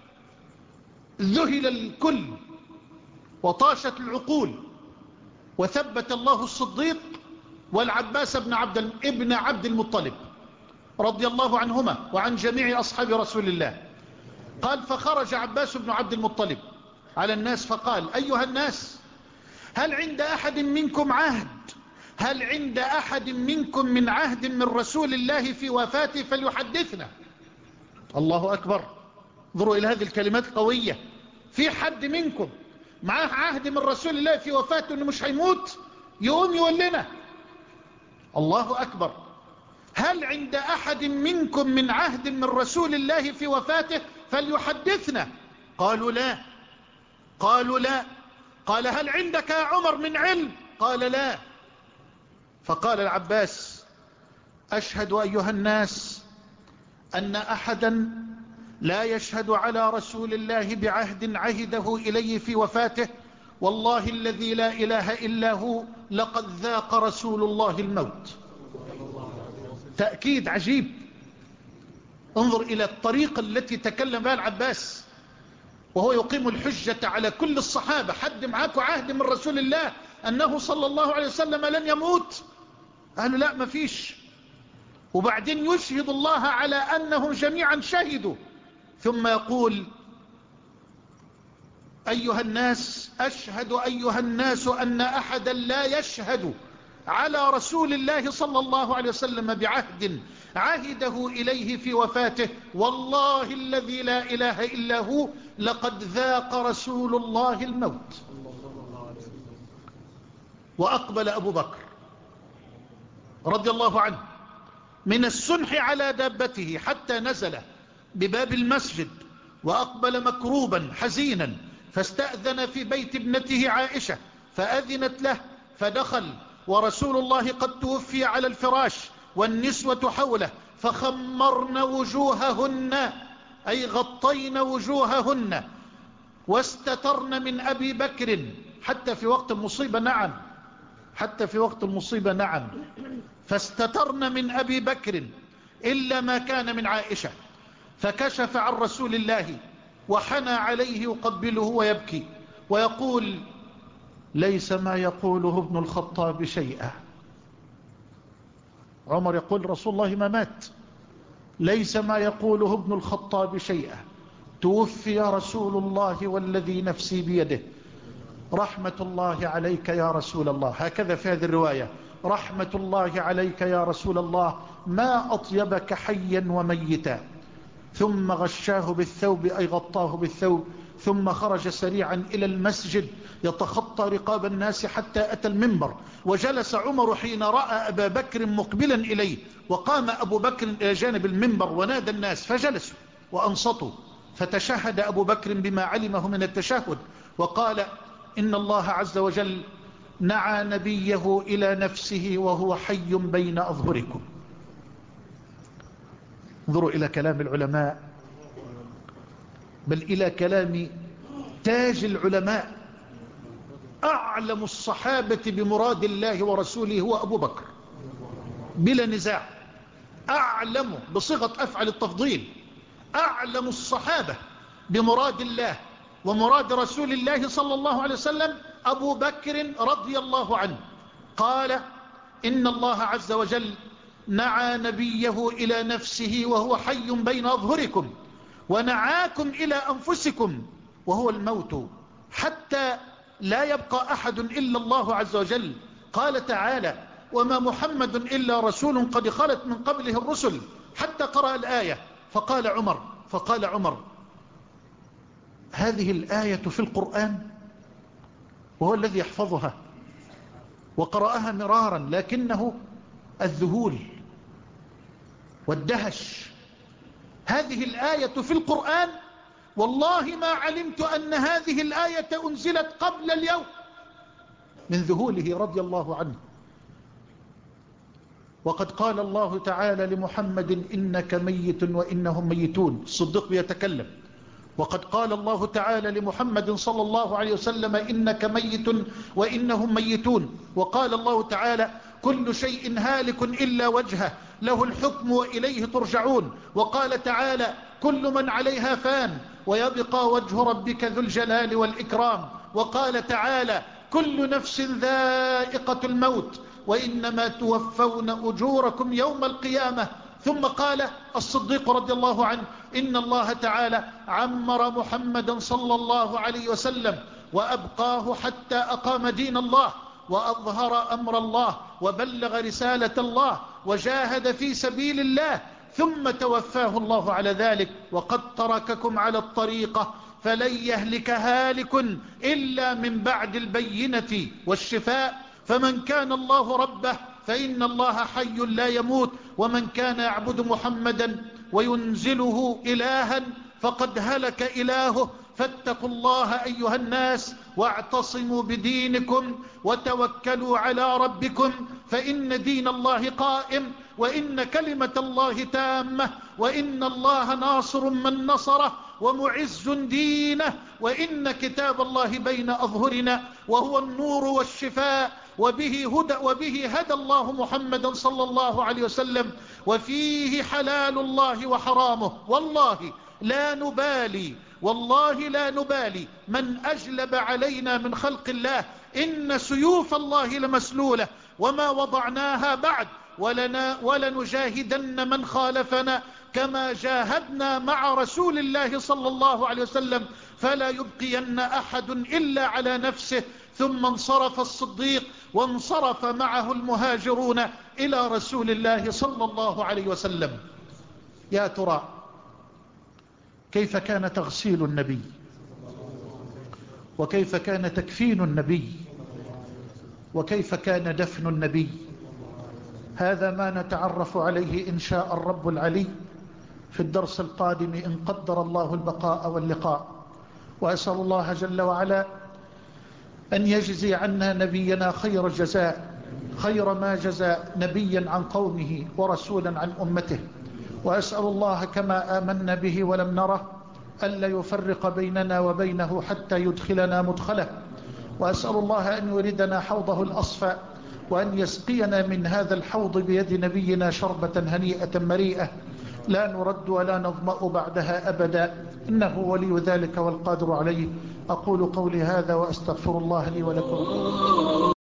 ذهل الكل وطاشت العقول. وثبت الله الصديق والعباس بن عبد ابن عبد المطلب رضي الله عنهما وعن جميع أصحاب رسول الله. قال فخرج عباس بن عبد المطلب على الناس فقال أيها الناس، هل عند أحد منكم عهد هل عند أحد منكم من عهد من رسول الله في وفاته فليحدثنا. الله أكبر، انظروا إلى هذه الكلمات القوية. في حد منكم معاه عهد من رسول الله في وفاته انه مش هيموت؟ يقوم يقول لنا. الله أكبر. هل عند أحد منكم من عهد من رسول الله في وفاته فليحدثنا؟ قالوا لا قالوا لا قال هل عندك يا عمر من علم؟ قال لا. فقال العباس أشهد أيها الناس أن أحدا لا يشهد على رسول الله بعهد عهده إليه في وفاته والله الذي لا إله إلا هو لقد ذاق رسول الله الموت. تأكيد عجيب. انظر إلى الطريقة التي تكلم بها العباس وهو يقيم الحجة على كل الصحابة. حد معاكم عهد من رسول الله أنه صلى الله عليه وسلم لن يموت؟ قالوا لا ما فيش. وبعدين يشهد الله على أنهم جميعا شهدوا، ثم يقول أيها الناس أشهد أيها الناس أن أحدا لا يشهد على رسول الله صلى الله عليه وسلم بعهد عهده إليه في وفاته والله الذي لا إله إلا هو لقد ذاق رسول الله الموت. وأقبل أبو بكر رضي الله عنه من السنح على دابته حتى نزل بباب المسجد، وأقبل مكروبا حزينا، فاستأذن في بيت ابنته عائشة فأذنت له فدخل ورسول الله قد توفي على الفراش والنسوة حوله، فخمرن وجوههن أي غطين وجوههن واستترن من أبي بكر حتى في وقت المصيبة. نعم حتى في وقت المصيبة نعم فاستترن من أبي بكر إلا ما كان من عائشة، فكشف عن رسول الله وحنى عليه يقبله ويبكي ويقول ليس ما يقوله ابن الخطاب شيئا. عمر يقول رسول الله ما مات، ليس ما يقوله ابن الخطاب شيئا، توفي رسول الله والذي نفسي بيده، رحمة الله عليك يا رسول الله. هكذا في هذه الرواية رحمة الله عليك يا رسول الله ما أطيبك حيا وميتا. ثم غشاه بالثوب أي غطاه بالثوب، ثم خرج سريعا إلى المسجد يتخطى رقاب الناس حتى أتى المنبر، وجلس عمر حين رأى أبا بكر مقبلا إليه، وقام أبو بكر إلى جانب المنبر ونادى الناس فجلسوا وأنصتوا، فتشهد أبو بكر بما علمه من التشهد وقال إن الله عز وجل نعى نبيه إلى نفسه وهو حي بين أظهركم. انظروا إلى كلام العلماء، بل إلى كلام تاج العلماء. أعلم الصحابة بمراد الله ورسوله هو أبو بكر بلا نزاع، أعلم بصيغة أفعل التفضيل، أعلم الصحابة بمراد الله ومراد رسول الله صلى الله عليه وسلم أبو بكر رضي الله عنه. قال إن الله عز وجل نعى نبيه إلى نفسه وهو حي بين أظهركم، ونعاكم إلى أنفسكم وهو الموت، حتى لا يبقى أحد إلا الله عز وجل. قال تعالى وما محمد إلا رسول قد خلت من قبله الرسل، حتى قرأ الآية فقال عمر فقال عمر هذه الآية في القرآن، وهو الذي يحفظها وقرأها مرارا، لكنه الذهول والدهش. هذه الآية في القرآن، والله ما علمت أن هذه الآية أنزلت قبل اليوم، من ذهوله رضي الله عنه. وقد قال الله تعالى لمحمد إنك ميت وإنهم ميتون، الصديق بيتكلم. وقد قال الله تعالى لمحمد صلى الله عليه وسلم إنك ميت وإنهم ميتون. وقال الله تعالى كل شيء هالك إلا وجهه له الحكم وإليه ترجعون. وقال تعالى كل من عليها فان ويبقى وجه ربك ذو الجلال والإكرام. وقال تعالى كل نفس ذائقة الموت وإنما توفون أجوركم يوم القيامة. ثم قال الصديق رضي الله عنه إن الله تعالى عمر محمدا صلى الله عليه وسلم وأبقاه حتى أقام دين الله وأظهر أمر الله وبلغ رسالة الله وجاهد في سبيل الله، ثم توفاه الله على ذلك. وقد ترككم على الطريقة فلن يهلك هالك إلا من بعد البينة والشفاء، فمن كان الله ربه فإن الله حي لا يموت، ومن كان يعبد محمدا وينزله إلها فقد هلك إلهه. فاتقوا الله أيها الناس واعتصموا بدينكم وتوكلوا على ربكم، فإن دين الله قائم، وإن كلمة الله تامة، وإن الله ناصر من نصره ومعز دينه، وإن كتاب الله بين أظهرنا وهو النور والشفاء، وبه هدى, وبه هدى الله محمدا صلى الله عليه وسلم، وفيه حلال الله وحرامه. والله لا نبالي والله لا نبالي من أجلب علينا من خلق الله، إن سيوف الله لمسلولة وما وضعناها بعد، ولنا ولنجاهدن من خالفنا كما جاهدنا مع رسول الله صلى الله عليه وسلم، فلا يبقين أحد إلا على نفسه. ثم انصرف الصديق وانصرف معه المهاجرون إلى رسول الله صلى الله عليه وسلم. يا ترى كيف كان تغسيل النبي، وكيف كان تكفين النبي، وكيف كان دفن النبي؟ هذا ما نتعرف عليه إن شاء الرب العلي في الدرس القادم إن قدر الله البقاء واللقاء. وأسأل الله جل وعلا أن يجزي عنا نبينا خير الجزاء، خير ما جزى نبيا عن قومه ورسولا عن أمته. وأسأل الله كما آمنا به ولم نره ألا يفرق بيننا وبينه حتى يدخلنا مدخله. وأسأل الله أن يردنا حوضه الأصفى، وأن يسقينا من هذا الحوض بيد نبينا شربة هنيئة مريئة لا نرد ولا نظمأ بعدها أبدا، إنه ولي ذلك والقادر عليه. أقول قولي هذا وأستغفر الله لي ولكم.